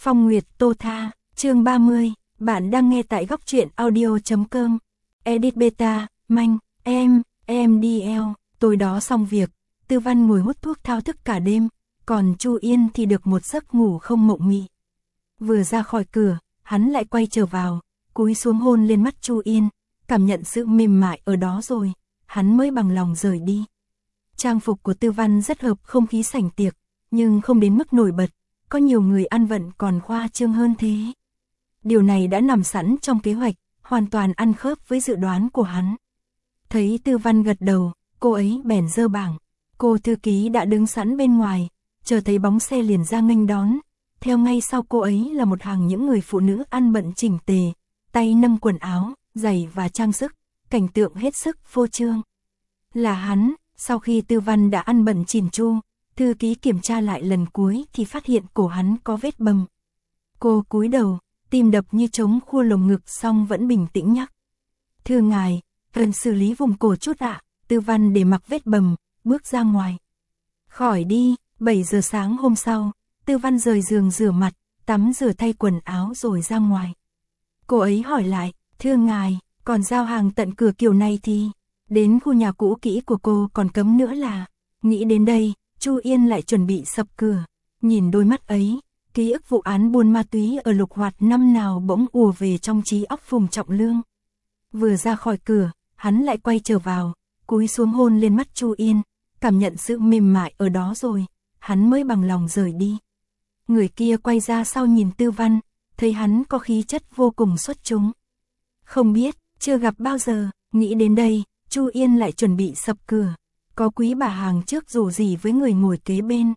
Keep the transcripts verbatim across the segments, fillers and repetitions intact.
Phong Nguyệt Tô Tha, chương ba mươi, bạn đang nghe tại góc truyện audio chấm com. Edit beta, manh, em, em đi eo, tối đó xong việc, Tư Văn ngồi hút thuốc thao thức cả đêm, còn Chu Yên thì được một giấc ngủ không mộng mị. Vừa ra khỏi cửa, hắn lại quay trở vào, cúi xuống hôn lên mắt Chu Yên, cảm nhận sự mềm mại ở đó rồi, hắn mới bằng lòng rời đi. Trang phục của Tư Văn rất hợp không khí sảnh tiệc, nhưng không đến mức nổi bật, có nhiều người ăn vận còn khoa trương hơn thế. Điều này đã nằm sẵn trong kế hoạch, hoàn toàn ăn khớp với dự đoán của hắn. Thấy Tư Văn gật đầu, cô ấy bèn giơ bảng. Cô thư ký đã đứng sẵn bên ngoài, chờ thấy bóng xe liền ra nghênh đón. Theo ngay sau cô ấy là một hàng những người phụ nữ ăn bận chỉnh tề, tay nâng quần áo, giày và trang sức, cảnh tượng hết sức phô trương. Là hắn, sau khi Tư Văn đã ăn bận chỉn chu, thư ký kiểm tra lại lần cuối thì phát hiện cổ hắn có vết bầm. Cô cúi đầu, tim đập như trống khua lồng ngực xong vẫn bình tĩnh nhắc. Thưa ngài, cần xử lý vùng cổ chút ạ. Tư Văn để mặc vết bầm, bước ra ngoài. Khỏi đi, bảy giờ sáng hôm sau, Tư Văn rời giường rửa mặt, tắm rửa thay quần áo rồi ra ngoài. Cô ấy hỏi lại, thưa ngài, còn giao hàng tận cửa kiểu này thì, đến khu nhà cũ kỹ của cô còn cấm nữa là, nghĩ đến đây, Chu Yên lại chuẩn bị sập cửa, nhìn đôi mắt ấy, ký ức vụ án buôn ma túy ở Lục Hoạt năm nào bỗng ùa về trong trí óc Phùng Trọng Lương. Vừa ra khỏi cửa, hắn lại quay trở vào, cúi xuống hôn lên mắt Chu Yên, cảm nhận sự mềm mại ở đó rồi, hắn mới bằng lòng rời đi. Người kia quay ra sau nhìn Tư Văn, thấy hắn có khí chất vô cùng xuất chúng. Không biết, chưa gặp bao giờ, nghĩ đến đây, Chu Yên lại chuẩn bị sập cửa. Có quý bà hàng trước dù gì với người ngồi kế bên.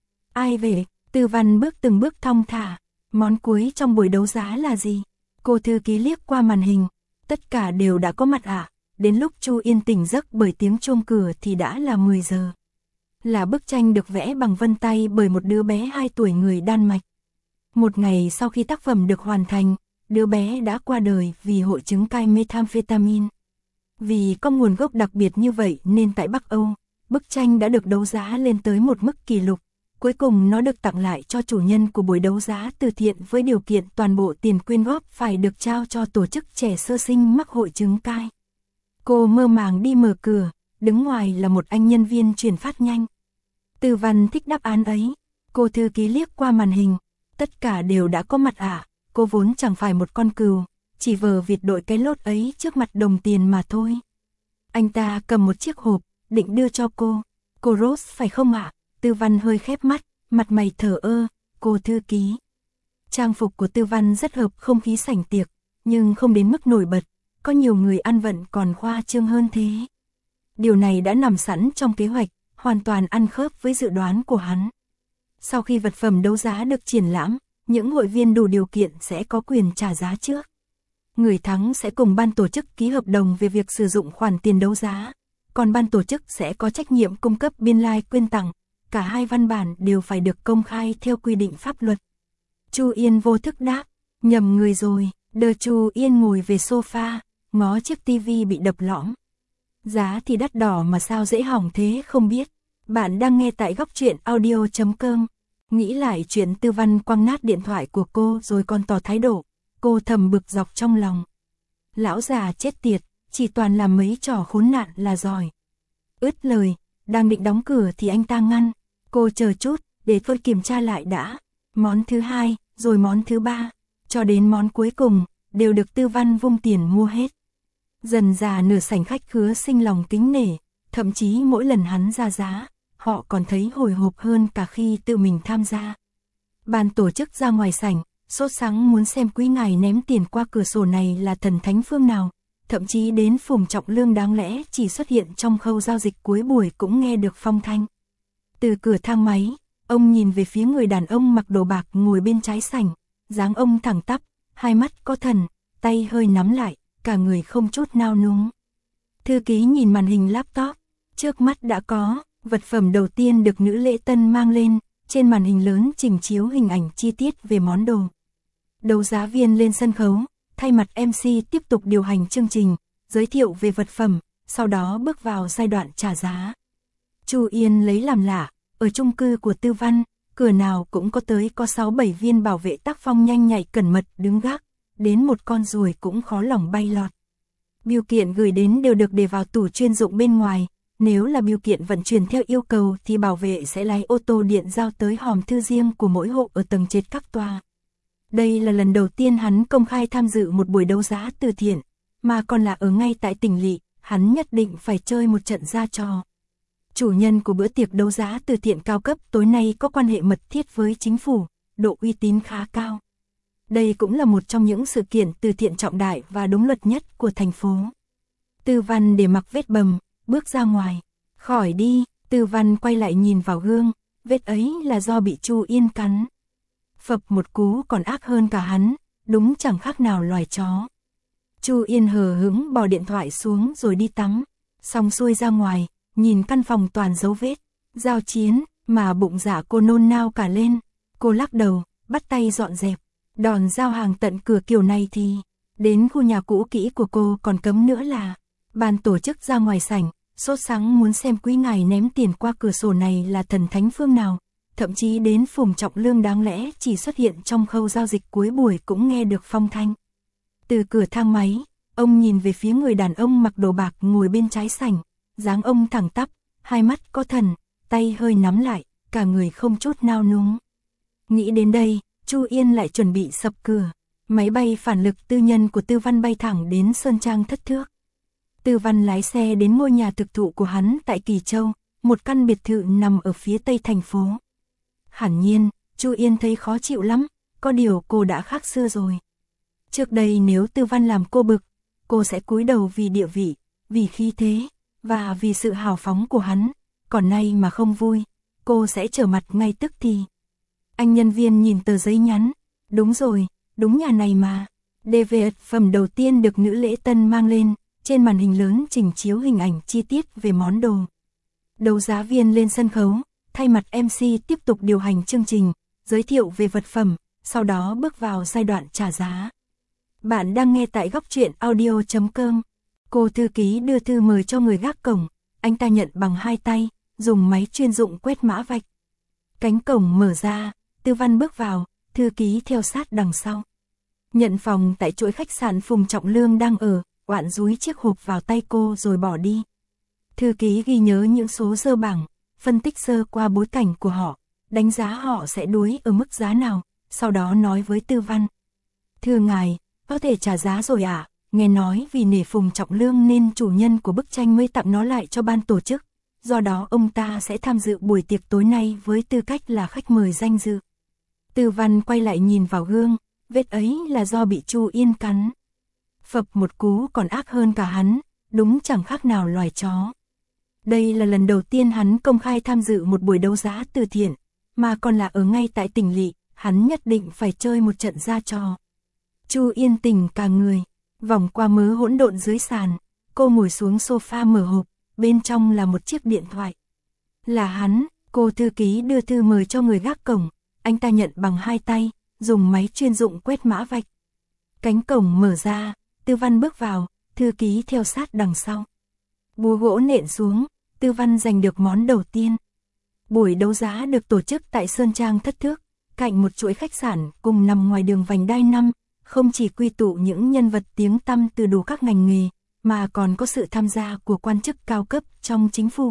Ai về? Tư Văn bước từng bước thong thả. Món cuối trong buổi đấu giá là gì? Cô thư ký liếc qua màn hình. Tất cả đều đã có mặt ạ. À? Đến lúc Chu Yên tỉnh giấc bởi tiếng chuông cửa thì đã là mười giờ. Là bức tranh được vẽ bằng vân tay bởi một đứa bé hai tuổi người Đan Mạch. Một ngày sau khi tác phẩm được hoàn thành, đứa bé đã qua đời vì hội chứng cai methamphetamine. Vì có nguồn gốc đặc biệt như vậy nên tại Bắc Âu, bức tranh đã được đấu giá lên tới một mức kỷ lục. Cuối cùng nó được tặng lại cho chủ nhân của buổi đấu giá từ thiện với điều kiện toàn bộ tiền quyên góp phải được trao cho tổ chức trẻ sơ sinh mắc hội chứng cai. Cô mơ màng đi mở cửa, đứng ngoài là một anh nhân viên chuyển phát nhanh. Tư Văn thích đáp án ấy, cô thư ký liếc qua màn hình, tất cả đều đã có mặt ạ, à? Cô vốn chẳng phải một con cừu, chỉ vờ vịt đội cái lốt ấy trước mặt đồng tiền mà thôi. Anh ta cầm một chiếc hộp, định đưa cho cô. Cô Rose phải không ạ? À? Tư Văn hơi khép mắt, mặt mày thở ơ, cô thư ký. Trang phục của Tư Văn rất hợp không khí sảnh tiệc, nhưng không đến mức nổi bật, có nhiều người ăn vận còn khoa trương hơn thế. Điều này đã nằm sẵn trong kế hoạch, hoàn toàn ăn khớp với dự đoán của hắn. Sau khi vật phẩm đấu giá được triển lãm, những hội viên đủ điều kiện sẽ có quyền trả giá trước. Người thắng sẽ cùng ban tổ chức ký hợp đồng về việc sử dụng khoản tiền đấu giá, còn ban tổ chức sẽ có trách nhiệm cung cấp biên lai like quyên tặng, cả hai văn bản đều phải được công khai theo quy định pháp luật. Chu Yên vô thức đáp, nhầm người rồi, đờ Chu Yên ngồi về sofa, ngó chiếc tivi bị đập lõm. Giá thì đắt đỏ mà sao dễ hỏng thế không biết. Bạn đang nghe tại góc truyện audio chấm com. Nghĩ lại chuyện Tư Văn quăng nát điện thoại của cô rồi còn tỏ thái độ, cô thầm bực dọc trong lòng. Lão già chết tiệt, chỉ toàn làm mấy trò khốn nạn là giỏi. Ướt lời, đang định đóng cửa thì anh ta ngăn, cô chờ chút, để tôi kiểm tra lại đã. Món thứ hai, rồi món thứ ba, cho đến món cuối cùng, đều được Tư Văn vung tiền mua hết. Dần già nửa sảnh khách khứa sinh lòng kính nể, thậm chí mỗi lần hắn ra giá, họ còn thấy hồi hộp hơn cả khi tự mình tham gia. Ban tổ chức ra ngoài sảnh, sốt sắng muốn xem quý ngài ném tiền qua cửa sổ này là thần thánh phương nào, thậm chí đến Phùng Trọng Lương đáng lẽ chỉ xuất hiện trong khâu giao dịch cuối buổi cũng nghe được phong thanh. Từ cửa thang máy, ông nhìn về phía người đàn ông mặc đồ bạc ngồi bên trái sảnh, dáng ông thẳng tắp, hai mắt có thần, tay hơi nắm lại, cả người không chút nao núng. Thư ký nhìn màn hình laptop, trước mắt đã có, vật phẩm đầu tiên được nữ lễ tân mang lên, trên màn hình lớn trình chiếu hình ảnh chi tiết về món đồ. Đấu giá viên lên sân khấu, thay mặt em xê tiếp tục điều hành chương trình, giới thiệu về vật phẩm, sau đó bước vào giai đoạn trả giá. Chu Yên lấy làm lạ, ở chung cư của Tư Văn, cửa nào cũng có tới có sáu bảy viên bảo vệ tác phong nhanh nhạy cẩn mật đứng gác, đến một con ruồi cũng khó lòng bay lọt. Bưu kiện gửi đến đều được để vào tủ chuyên dụng bên ngoài, nếu là bưu kiện vận chuyển theo yêu cầu thì bảo vệ sẽ lái ô tô điện giao tới hòm thư riêng của mỗi hộ ở tầng trệt các tòa. Đây là lần đầu tiên hắn công khai tham dự một buổi đấu giá từ thiện, mà còn là ở ngay tại tỉnh lỵ, hắn nhất định phải chơi một trận ra trò. Chủ nhân của bữa tiệc đấu giá từ thiện cao cấp tối nay có quan hệ mật thiết với chính phủ, độ uy tín khá cao. Đây cũng là một trong những sự kiện từ thiện trọng đại và đúng luật nhất của thành phố. Tư Văn để mặc vết bầm, bước ra ngoài. Khỏi đi, Tư Văn quay lại nhìn vào gương, vết ấy là do bị Chu Yên cắn. Phập một cú còn ác hơn cả hắn, đúng chẳng khác nào loài chó. Chu Yên hờ hững bỏ điện thoại xuống rồi đi tắm, xong xuôi ra ngoài, nhìn căn phòng toàn dấu vết, giao chiến, mà bụng dạ cô nôn nao cả lên. Cô lắc đầu, bắt tay dọn dẹp, đòn giao hàng tận cửa kiểu này thì, đến khu nhà cũ kỹ của cô còn cấm nữa là, ban tổ chức ra ngoài sảnh, sốt sắng muốn xem quý ngài ném tiền qua cửa sổ này là thần thánh phương nào, thậm chí đến Phùng Trọng Lương đáng lẽ chỉ xuất hiện trong khâu giao dịch cuối buổi cũng nghe được phong thanh. Từ cửa thang máy, ông nhìn về phía người đàn ông mặc đồ bạc ngồi bên trái sảnh, dáng ông thẳng tắp, hai mắt có thần, tay hơi nắm lại, cả người không chút nao núng. Nghĩ đến đây, Chu Yên lại chuẩn bị sập cửa. Máy bay phản lực tư nhân của Tư Văn bay thẳng đến Sơn Trang Thất Thước. Tư Văn lái xe đến ngôi nhà thực thụ của hắn tại Kỳ Châu, một căn biệt thự nằm ở phía tây thành phố. Hẳn nhiên, Chu Yên thấy khó chịu lắm, có điều cô đã khác xưa rồi. Trước đây nếu Tư Văn làm cô bực, cô sẽ cúi đầu vì địa vị, vì khí thế, và vì sự hào phóng của hắn, còn nay mà không vui, cô sẽ trở mặt ngay tức thì. Anh nhân viên nhìn tờ giấy nhắn, đúng rồi, đúng nhà này mà. đê vê ét phẩm đầu tiên được nữ lễ tân mang lên, trên màn hình lớn trình chiếu hình ảnh chi tiết về món đồ. Đấu giá viên lên sân khấu, thay mặt em xê tiếp tục điều hành chương trình, giới thiệu về vật phẩm, sau đó bước vào giai đoạn trả giá. Bạn đang nghe tại góc truyện audio chấm com. Cô thư ký đưa thư mời cho người gác cổng, anh ta nhận bằng hai tay, dùng máy chuyên dụng quét mã vạch. Cánh cổng mở ra, Tư Văn bước vào, thư ký theo sát đằng sau. Nhận phòng tại chuỗi khách sạn Phùng Trọng Lương đang ở, oạn dúi chiếc hộp vào tay cô rồi bỏ đi. Thư ký ghi nhớ những số dơ bảng, phân tích sơ qua bối cảnh của họ, đánh giá họ sẽ đuối ở mức giá nào, sau đó nói với Tư Văn. Thưa ngài, có thể trả giá rồi ạ, à? Nghe nói vì nể Phùng Trọng Lương nên chủ nhân của bức tranh mới tặng nó lại cho ban tổ chức, do đó ông ta sẽ tham dự buổi tiệc tối nay với tư cách là khách mời danh dự. Tư Văn quay lại nhìn vào gương, vết ấy là do bị Chu Yên cắn. Phập một cú còn ác hơn cả hắn, đúng chẳng khác nào loài chó. Đây là lần đầu tiên hắn công khai tham dự một buổi đấu giá từ thiện, mà còn là ở ngay tại tỉnh lỵ, hắn nhất định phải chơi một trận ra trò. Chu Yên tỉnh cả người, vòng qua mớ hỗn độn dưới sàn, cô ngồi xuống sofa mở hộp, bên trong là một chiếc điện thoại. Là hắn, cô thư ký đưa thư mời cho người gác cổng, anh ta nhận bằng hai tay, dùng máy chuyên dụng quét mã vạch. Cánh cổng mở ra, Tư Văn bước vào, thư ký theo sát đằng sau. Búa gỗ nện xuống, Tư Văn giành được món đầu tiên. Buổi đấu giá được tổ chức tại Sơn Trang Thất Thước, cạnh một chuỗi khách sạn cùng nằm ngoài đường vành đai năm, không chỉ quy tụ những nhân vật tiếng tăm từ đủ các ngành nghề, mà còn có sự tham gia của quan chức cao cấp trong chính phủ.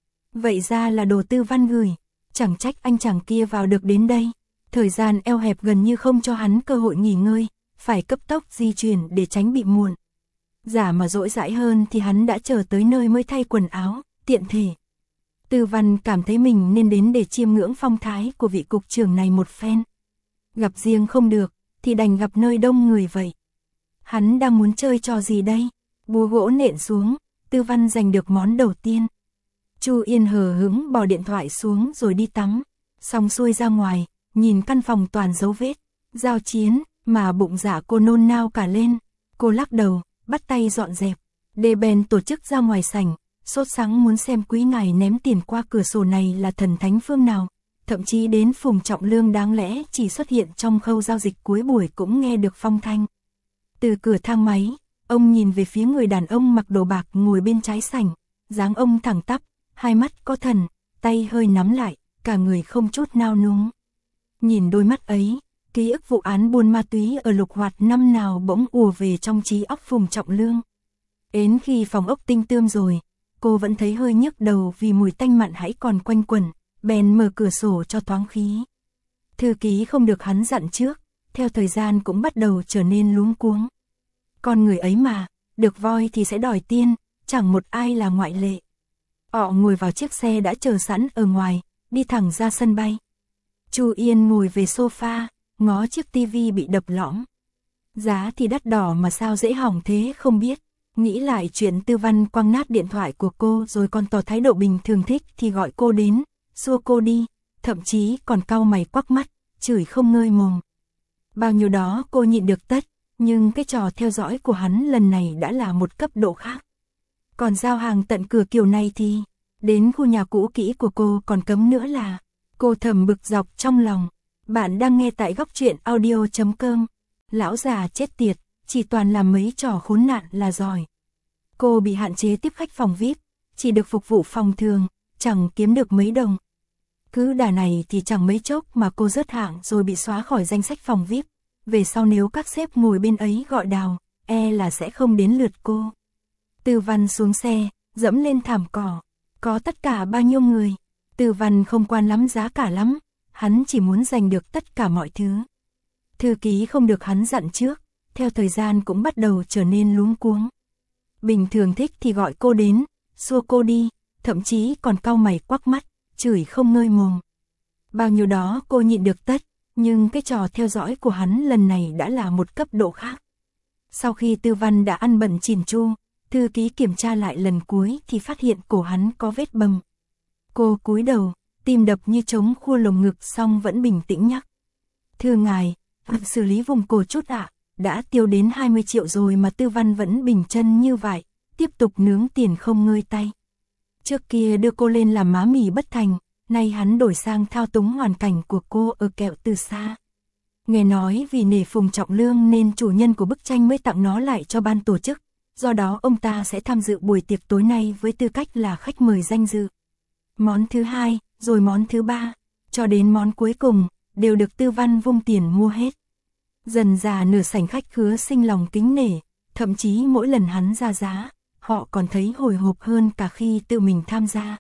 Vậy ra là đồ Tư Văn gửi, chẳng trách anh chàng kia vào được đến đây. Thời gian eo hẹp gần như không cho hắn cơ hội nghỉ ngơi, phải cấp tốc di chuyển để tránh bị muộn. Giả mà dỗi dãi hơn thì hắn đã chờ tới nơi mới thay quần áo, tiện thể. Tư Văn cảm thấy mình nên đến để chiêm ngưỡng phong thái của vị cục trưởng này một phen. Gặp riêng không được, thì đành gặp nơi đông người vậy. Hắn đang muốn chơi trò gì đây? Búa gỗ nện xuống, Tư Văn giành được món đầu tiên. Chu Yên hờ hững bỏ điện thoại xuống rồi đi tắm, xong xuôi ra ngoài, nhìn căn phòng toàn dấu vết, giao chiến, mà bụng dạ cô nôn nao cả lên. Cô lắc đầu, bắt tay dọn dẹp, để bèn tổ chức ra ngoài sảnh, sốt sắng muốn xem quý ngài ném tiền qua cửa sổ này là thần thánh phương nào, thậm chí đến Phùng Trọng Lương đáng lẽ chỉ xuất hiện trong khâu giao dịch cuối buổi cũng nghe được phong thanh. Từ cửa thang máy, ông nhìn về phía người đàn ông mặc đồ bạc ngồi bên trái sảnh, dáng ông thẳng tắp, hai mắt có thần, tay hơi nắm lại, cả người không chút nao núng. Nhìn đôi mắt ấy, ký ức vụ án buôn ma túy ở Lục Hoạt năm nào bỗng ùa về trong trí óc Phùng Trọng Lương. Đến khi phòng ốc tinh tươm rồi, cô vẫn thấy hơi nhức đầu vì mùi tanh mặn hãy còn quanh quẩn, bèn mở cửa sổ cho thoáng khí. Thư ký không được hắn dặn trước, theo thời gian cũng bắt đầu trở nên luống cuống. Con người ấy mà, được voi thì sẽ đòi tiên, chẳng một ai là ngoại lệ. Họ ngồi vào chiếc xe đã chờ sẵn ở ngoài, đi thẳng ra sân bay. Chu Yên ngồi về sofa, ngó chiếc tivi bị đập lõm. Giá thì đắt đỏ mà sao dễ hỏng thế không biết. Nghĩ lại chuyện Tư Văn quăng nát điện thoại của cô rồi còn tỏ thái độ bình thường thích thì gọi cô đến, xua cô đi, thậm chí còn cau mày quắc mắt, chửi không ngơi mồm. Bao nhiêu đó cô nhịn được tất, nhưng cái trò theo dõi của hắn lần này đã là một cấp độ khác. Còn giao hàng tận cửa kiểu này thì, đến khu nhà cũ kỹ của cô còn cấm nữa là, cô thầm bực dọc trong lòng. Bạn đang nghe tại góc truyện audio chấm com. Lão già chết tiệt, chỉ toàn làm mấy trò khốn nạn là giỏi. Cô bị hạn chế tiếp khách phòng vi ai pi, chỉ được phục vụ phòng thường, chẳng kiếm được mấy đồng. Cứ đà này thì chẳng mấy chốc mà cô rớt hạng rồi bị xóa khỏi danh sách phòng vi ai pi. Về sau nếu các sếp ngồi bên ấy gọi đào, e là sẽ không đến lượt cô. Tư Văn xuống xe, dẫm lên thảm cỏ. Có tất cả bao nhiêu người? Tư Văn không quan lắm giá cả lắm, hắn chỉ muốn giành được tất cả mọi thứ. Thư ký không được hắn dặn trước, theo thời gian cũng bắt đầu trở nên luống cuống. Bình thường thích thì gọi cô đến, xua cô đi, thậm chí còn cau mày quắc mắt, chửi không ngơi mồm. Bao nhiêu đó cô nhịn được tất, nhưng cái trò theo dõi của hắn lần này đã là một cấp độ khác. Sau khi Tư Văn đã ăn bận chỉn chu, thư ký kiểm tra lại lần cuối thì phát hiện cổ hắn có vết bầm. Cô cúi đầu, tim đập như trống khua lồng ngực xong vẫn bình tĩnh nhắc. Thưa ngài, xử lý vùng cổ chút ạ, đã tiêu đến hai mươi triệu rồi mà Tư Văn vẫn bình chân như vậy, tiếp tục nướng tiền không ngơi tay. Trước kia đưa cô lên làm má mì bất thành, nay hắn đổi sang thao túng hoàn cảnh của cô ở kẹo từ xa. Nghe nói vì nể Phùng Trọng Lương nên chủ nhân của bức tranh mới tặng nó lại cho ban tổ chức, do đó ông ta sẽ tham dự buổi tiệc tối nay với tư cách là khách mời danh dự. Món thứ hai, rồi món thứ ba, cho đến món cuối cùng, đều được Tư Văn vung tiền mua hết. Dần già nửa sảnh khách khứa sinh lòng kính nể, thậm chí mỗi lần hắn ra giá, họ còn thấy hồi hộp hơn cả khi tự mình tham gia.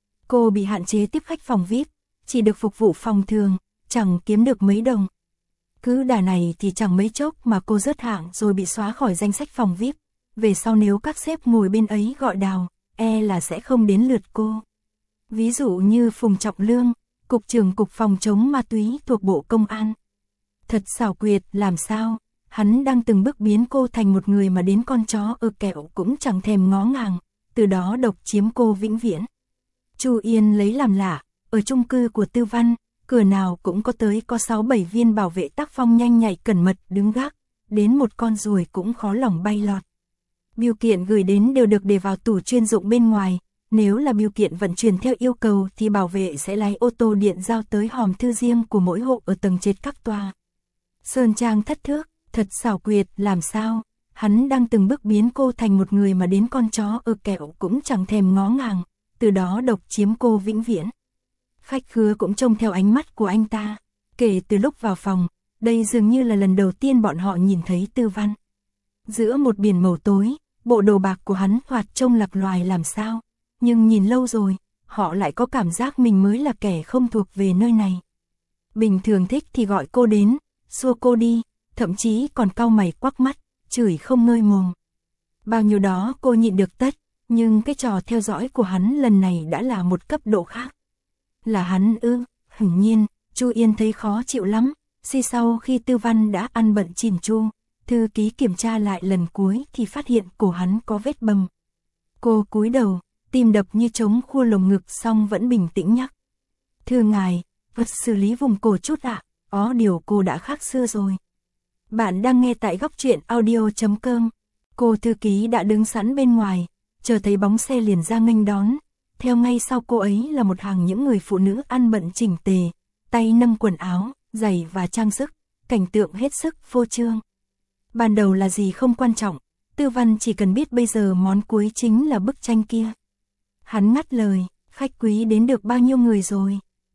Cô bị hạn chế tiếp khách phòng vi ai pi, chỉ được phục vụ phòng thường, chẳng kiếm được mấy đồng. Cứ đà này thì chẳng mấy chốc mà cô rớt hạng rồi bị xóa khỏi danh sách phòng vi ai pi. Về sau nếu các sếp ngồi bên ấy gọi đào, e là sẽ không đến lượt cô. Ví dụ như Phùng Trọng Lương, Cục trưởng Cục Phòng chống ma túy thuộc Bộ Công an. Thật xảo quyệt làm sao, hắn đang từng bước biến cô thành một người mà đến con chó ở kẹo cũng chẳng thèm ngó ngàng, từ đó độc chiếm cô vĩnh viễn. Chu Yên lấy làm lạ, ở chung cư của Tư Văn, cửa nào cũng có tới có sáu bảy viên bảo vệ tác phong nhanh nhạy cẩn mật đứng gác, đến một con ruồi cũng khó lòng bay lọt. Bưu kiện gửi đến đều được để vào tủ chuyên dụng bên ngoài, nếu là bưu kiện vận chuyển theo yêu cầu thì bảo vệ sẽ lái ô tô điện giao tới hòm thư riêng của mỗi hộ ở tầng trệt các tòa. Sơn trang thất thước, thật xảo quyệt làm sao, hắn đang từng bước biến cô thành một người mà đến con chó ở kẹo cũng chẳng thèm ngó ngàng, từ đó độc chiếm cô vĩnh viễn. Khách khứa cũng trông theo ánh mắt của anh ta, kể từ lúc vào phòng, đây dường như là lần đầu tiên bọn họ nhìn thấy Tư Văn. Giữa một biển màu tối, bộ đồ bạc của hắn thoạt trông lạc loài làm sao, nhưng nhìn lâu rồi, họ lại có cảm giác mình mới là kẻ không thuộc về nơi này. Bình thường thích thì gọi cô đến, xua cô đi, thậm chí còn cau mày quắc mắt, chửi không ngơi mồm. Bao nhiêu đó cô nhịn được tất, nhưng cái trò theo dõi của hắn lần này đã là một cấp độ khác. Là hắn ư? Hiển nhiên, Chu Yên thấy khó chịu lắm, si sau khi Tư Văn đã ăn bận chỉn chu, thư ký kiểm tra lại lần cuối thì phát hiện cổ hắn có vết bầm. Cô cúi đầu, tim đập như trống khua lồng ngực xong vẫn bình tĩnh nhắc. Thưa ngài, vật xử lý vùng cổ chút ạ, ó điều cô đã khác xưa rồi. Bạn đang nghe tại góc truyện audio chấm com. Cô thư ký đã đứng sẵn bên ngoài, chờ thấy bóng xe liền ra nghênh đón. Theo ngay sau cô ấy là một hàng những người phụ nữ ăn bận chỉnh tề, tay nâng quần áo, giày và trang sức, cảnh tượng hết sức phô trương. Ban đầu là gì không quan trọng, Tư Văn chỉ cần biết bây giờ món cuối chính là bức tranh kia. Hắn ngắt lời, khách quý đến được bao nhiêu người rồi?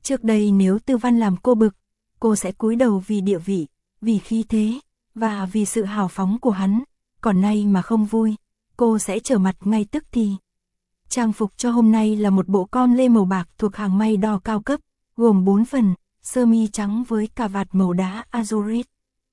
Trước đây nếu Tư Văn làm cô bực, cô sẽ cúi đầu vì địa vị, vì khí thế, và vì sự hào phóng của hắn, còn nay mà không vui, cô sẽ trở mặt ngay tức thì. Trang phục cho hôm nay là một bộ con lê màu bạc thuộc hàng may đo cao cấp, gồm bốn phần, sơ mi trắng với cà vạt màu đá azurit,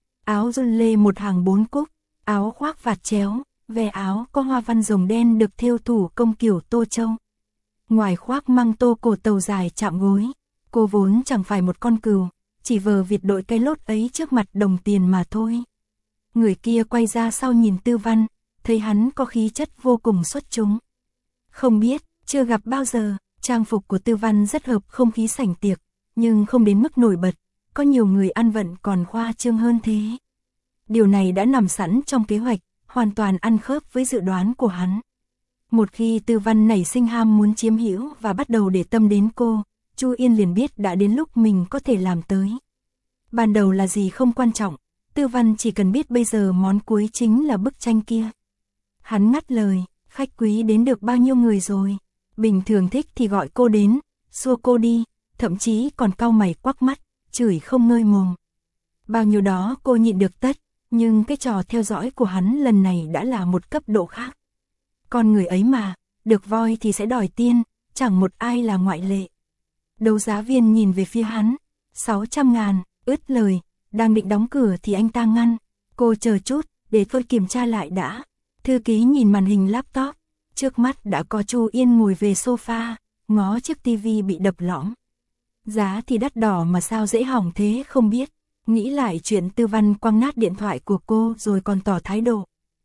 áo run lê một hàng bốn cúc, áo khoác vạt chéo, ve áo có hoa văn rồng đen được thêu thủ công kiểu Tô Châu. Ngoài khoác măng tô cổ tàu dài chạm gối, cô vốn chẳng phải một con cừu, chỉ vờ vịt đội cái lốt ấy trước mặt đồng tiền mà thôi. Người kia quay ra sau nhìn Tư Văn, thấy hắn có khí chất vô cùng xuất chúng. Không biết, chưa gặp bao giờ, trang phục của Tư Văn rất hợp không khí sảnh tiệc, nhưng không đến mức nổi bật, có nhiều người ăn vận còn khoa trương hơn thế. Điều này đã nằm sẵn trong kế hoạch, hoàn toàn ăn khớp với dự đoán của hắn. Một khi Tư Văn nảy sinh ham muốn chiếm hữu và bắt đầu để tâm đến cô, Chu Yên liền biết đã đến lúc mình có thể làm tới. Ban đầu là gì không quan trọng, Tư Văn chỉ cần biết bây giờ món cuối chính là bức tranh kia. Hắn ngắt lời, khách quý đến được bao nhiêu người rồi, bình thường thích thì gọi cô đến, xua cô đi, thậm chí còn cau mày quắc mắt, chửi không ngơi mồm. Bao nhiêu đó cô nhịn được tất, nhưng cái trò theo dõi của hắn lần này đã là một cấp độ khác. Con người ấy mà, được voi thì sẽ đòi tiên, chẳng một ai là ngoại lệ. Đấu giá viên nhìn về phía hắn, sáu trăm ngàn, ướt lời, đang định đóng cửa thì anh ta ngăn, cô chờ chút, để tôi kiểm tra lại đã. Thư ký nhìn màn hình laptop, trước mắt đã có Chu Yên ngồi về sofa, ngó chiếc tivi bị đập lõm. Giá thì đắt đỏ mà sao dễ hỏng thế không biết, nghĩ lại chuyện Tư Văn quăng nát điện thoại của cô rồi còn tỏ thái độ.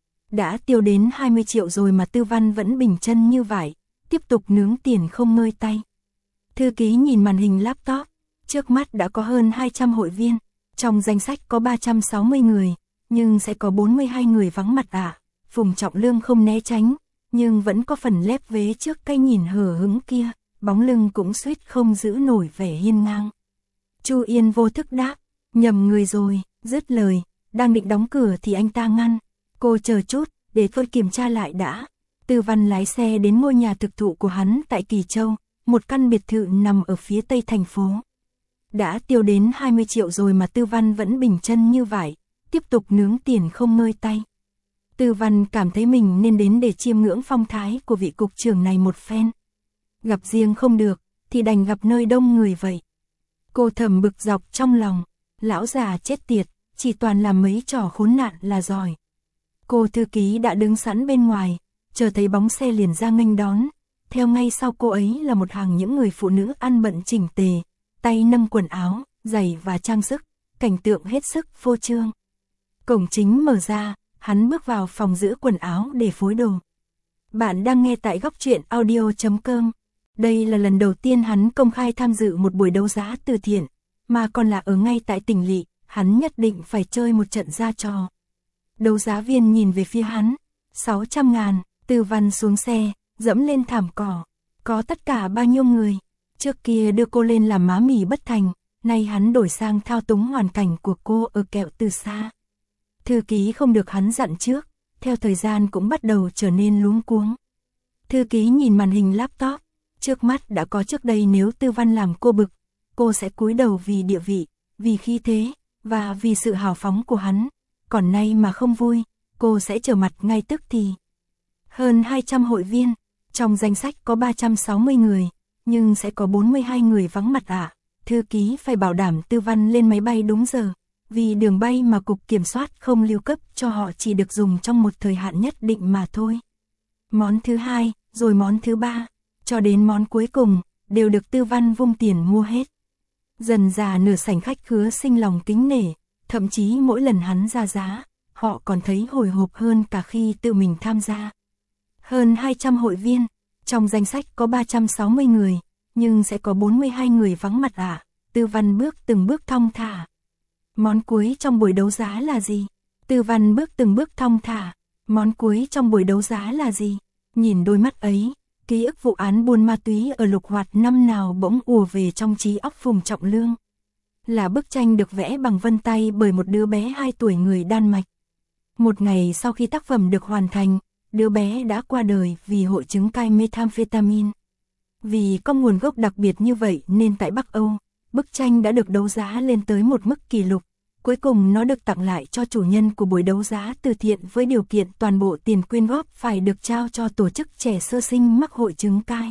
Đã tiêu đến hai mươi triệu rồi mà Tư Văn vẫn bình chân như vậy, tiếp tục nướng tiền không ngơi tay. Thư ký nhìn màn hình laptop, trước mắt đã có hơn hai trăm hội viên, trong danh sách có ba trăm sáu mươi người, nhưng sẽ có bốn mươi hai người vắng mặt à. Phùng Trọng Lương không né tránh, nhưng vẫn có phần lép vế trước cái nhìn hờ hững kia, bóng lưng cũng suýt không giữ nổi vẻ hiên ngang. Chu Yên vô thức đáp, nhầm người rồi, dứt lời, đang định đóng cửa thì anh ta ngăn, cô chờ chút, để tôi kiểm tra lại đã. Tư Văn lái xe đến ngôi nhà thực thụ của hắn tại Kỳ Châu, một căn biệt thự nằm ở phía tây thành phố. Đã tiêu đến hai mươi triệu rồi mà Tư Văn vẫn bình chân như vậy, tiếp tục nướng tiền không ngơi tay. Tư Văn cảm thấy mình nên đến để chiêm ngưỡng phong thái của vị cục trưởng này một phen. Gặp riêng không được, thì đành gặp nơi đông người vậy. Cô thầm bực dọc trong lòng, lão già chết tiệt, chỉ toàn làm mấy trò khốn nạn là giỏi. Cô thư ký đã đứng sẵn bên ngoài, chờ thấy bóng xe liền ra nghênh đón. Theo ngay sau cô ấy là một hàng những người phụ nữ ăn bận chỉnh tề, tay nâng quần áo, giày và trang sức, cảnh tượng hết sức phô trương. Cổng chính mở ra, hắn bước vào phòng giữ quần áo để phối đồ. Bạn đang nghe tại góc truyện audio chấm com. Đây là lần đầu tiên hắn công khai tham dự một buổi đấu giá từ thiện, mà còn là ở ngay tại tỉnh lỵ, hắn nhất định phải chơi một trận ra trò. Đấu giá viên nhìn về phía hắn, sáu trăm ngàn, Tư Văn xuống xe, dẫm lên thảm cỏ. Có tất cả bao nhiêu người? Trước kia đưa cô lên làm má mì bất thành, nay hắn đổi sang thao túng hoàn cảnh của cô ở kẹo từ xa. Thư ký không được hắn dặn trước, theo thời gian cũng bắt đầu trở nên luống cuống. Thư ký nhìn màn hình laptop, trước mắt đã có trước đây nếu Tư Văn làm cô bực, cô sẽ cúi đầu vì địa vị, vì khí thế, và vì sự hào phóng của hắn, còn nay mà không vui, cô sẽ trở mặt ngay tức thì. Hơn hai trăm hội viên, trong danh sách có ba trăm sáu mươi người, nhưng sẽ có bốn mươi hai người vắng mặt ạ. À. Thư ký phải bảo đảm Tư Văn lên máy bay đúng giờ, vì đường bay mà cục kiểm soát không lưu cấp cho họ chỉ được dùng trong một thời hạn nhất định mà thôi. Món thứ hai, rồi món thứ ba, cho đến món cuối cùng, đều được Tư Văn vung tiền mua hết. Dần già nửa sảnh khách khứa sinh lòng kính nể, thậm chí mỗi lần hắn ra giá, họ còn thấy hồi hộp hơn cả khi tự mình tham gia. Hơn hai trăm hội viên, trong danh sách có ba trăm sáu mươi người, nhưng sẽ có bốn mươi hai người vắng mặt ạ. À. Tư Văn bước từng bước thong thả. Món cuối trong buổi đấu giá là gì? Tư Văn bước từng bước thong thả. Món cuối trong buổi đấu giá là gì? Nhìn đôi mắt ấy, ký ức vụ án buôn ma túy ở Lục Hoạt năm nào bỗng ùa về trong trí óc Phùng Trọng Lương. Là bức tranh được vẽ bằng vân tay bởi một đứa bé hai tuổi người Đan Mạch. Một ngày sau khi tác phẩm được hoàn thành, đứa bé đã qua đời vì hội chứng cai methamphetamine. Vì có nguồn gốc đặc biệt như vậy nên tại Bắc Âu, Bức tranh đã được đấu giá lên tới một mức kỷ lục. Cuối cùng nó được tặng lại cho chủ nhân của buổi đấu giá từ thiện với điều kiện toàn bộ tiền quyên góp phải được trao cho tổ chức trẻ sơ sinh mắc hội chứng cai.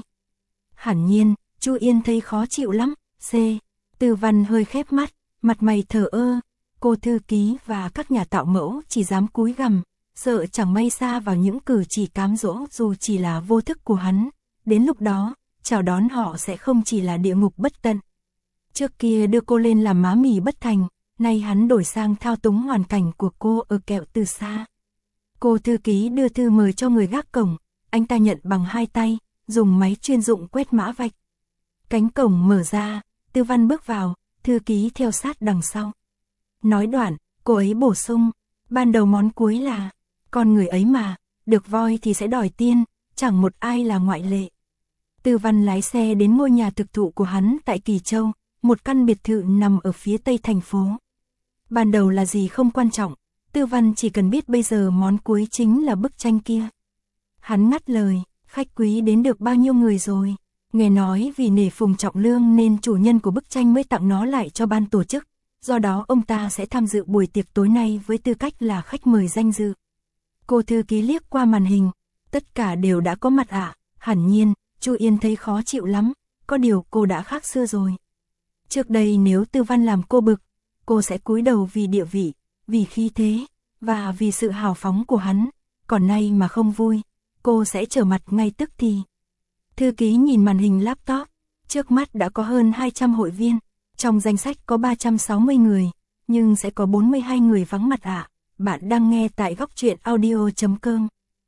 Hẳn nhiên, Chu Yên thấy khó chịu lắm. C. Tư Văn hơi khép mắt, mặt mày thờ ơ. Cô thư ký và các nhà tạo mẫu chỉ dám cúi gằm, sợ chẳng may xa vào những cử chỉ cám dỗ dù chỉ là vô thức của hắn. Đến lúc đó, chào đón họ sẽ không chỉ là địa ngục bất tận. Trước kia đưa cô lên làm má mì bất thành, nay hắn đổi sang thao túng hoàn cảnh của cô ở kẹo từ xa. Cô thư ký đưa thư mời cho người gác cổng, anh ta nhận bằng hai tay, dùng máy chuyên dụng quét mã vạch. Cánh cổng mở ra, Tư Văn bước vào, thư ký theo sát đằng sau. Nói đoạn, cô ấy bổ sung, ban đầu món cuối là, con người ấy mà, được voi thì sẽ đòi tiên, chẳng một ai là ngoại lệ. Tư Văn lái xe đến ngôi nhà thực thụ của hắn tại Kỳ Châu, một căn biệt thự nằm ở phía tây thành phố. Ban đầu là gì không quan trọng, Tư Văn chỉ cần biết bây giờ món cuối chính là bức tranh kia. Hắn ngắt lời, khách quý đến được bao nhiêu người rồi? Nghe nói vì nể Phùng Trọng Lương nên chủ nhân của bức tranh mới tặng nó lại cho ban tổ chức, do đó ông ta sẽ tham dự buổi tiệc tối nay với tư cách là khách mời danh dự. Cô thư ký liếc qua màn hình, tất cả đều đã có mặt ạ. À? Hẳn nhiên, Chu Yên thấy khó chịu lắm, có điều cô đã khác xưa rồi. Trước đây nếu Tư Văn làm cô bực, cô sẽ cúi đầu vì địa vị, vì khí thế, và vì sự hào phóng của hắn, còn nay mà không vui, cô sẽ trở mặt ngay tức thì. Thư ký nhìn màn hình laptop, trước mắt đã có hơn hai trăm hội viên, trong danh sách có ba trăm sáu mươi người, nhưng sẽ có bốn mươi hai người vắng mặt ạ. À. Bạn đang nghe tại góc truyện audio chấm com.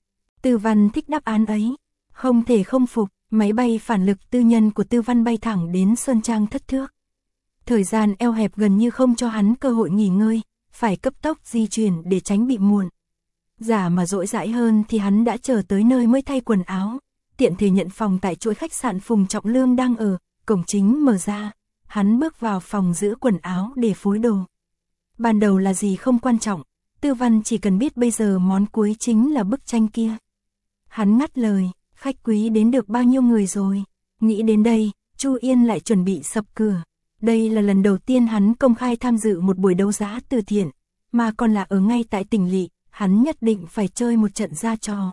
Tư Văn thích đáp án ấy, không thể không phục, máy bay phản lực tư nhân của Tư Văn bay thẳng đến Sơn Trang Thất Thước. Thời gian eo hẹp gần như không cho hắn cơ hội nghỉ ngơi, phải cấp tốc di chuyển để tránh bị muộn. Giả mà dỗi dãi hơn thì hắn đã chờ tới nơi mới thay quần áo, tiện thể nhận phòng tại chuỗi khách sạn Phùng Trọng Lương đang ở, cổng chính mở ra, hắn bước vào phòng giữ quần áo để phối đồ. Ban đầu là gì không quan trọng, Tư Văn chỉ cần biết bây giờ món cuối chính là bức tranh kia. Hắn ngắt lời, khách quý đến được bao nhiêu người rồi? Nghĩ đến đây, Chu Yên lại chuẩn bị sập cửa. Đây là lần đầu tiên hắn công khai tham dự một buổi đấu giá từ thiện, mà còn là ở ngay tại tỉnh lỵ, hắn nhất định phải chơi một trận ra trò.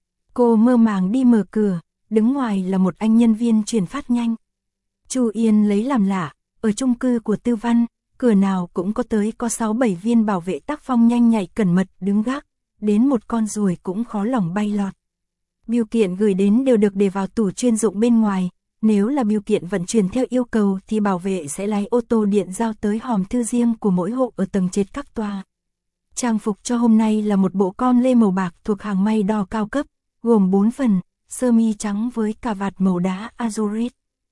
Cô mơ màng đi mở cửa, đứng ngoài là một anh nhân viên chuyển phát nhanh. Chu Yên lấy làm lạ, ở chung cư của Tư Văn, cửa nào cũng có tới có sáu bảy viên bảo vệ tác phong nhanh nhạy cẩn mật đứng gác, đến một con ruồi cũng khó lòng bay lọt. Bưu kiện gửi đến đều được để vào tủ chuyên dụng bên ngoài, nếu là bưu kiện vận chuyển theo yêu cầu thì bảo vệ sẽ lái ô tô điện giao tới hòm thư riêng của mỗi hộ ở tầng trệt các tòa. Trang phục cho hôm nay là một bộ com lê màu bạc thuộc hàng may đo cao cấp, gồm bốn phần, sơ mi trắng với cà vạt màu đá azurit,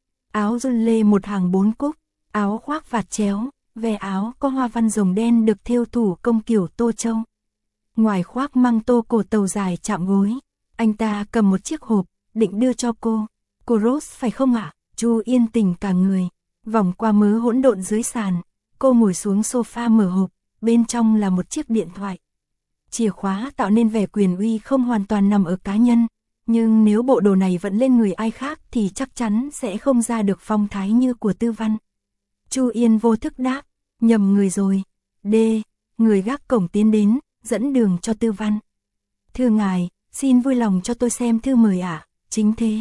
áo run lê một hàng bốn cúc, áo khoác vạt chéo, ve áo có hoa văn rồng đen được thêu thủ công kiểu Tô Châu. Ngoài khoác măng tô cổ tàu dài chạm gối, anh ta cầm một chiếc hộp, định đưa cho cô. Cô Rose phải không ạ? À? Chu Yên tỉnh cả người, vòng qua mớ hỗn độn dưới sàn, cô ngồi xuống sofa mở hộp, bên trong là một chiếc điện thoại. Chìa khóa tạo nên vẻ quyền uy không hoàn toàn nằm ở cá nhân, nhưng nếu bộ đồ này vẫn lên người ai khác thì chắc chắn sẽ không ra được phong thái như của Tư Văn. Chu Yên vô thức đáp, nhầm người rồi. D. Người gác cổng tiến đến, dẫn đường cho Tư Văn. Thưa ngài, xin vui lòng cho tôi xem thư mời ạ. À? Chính thế.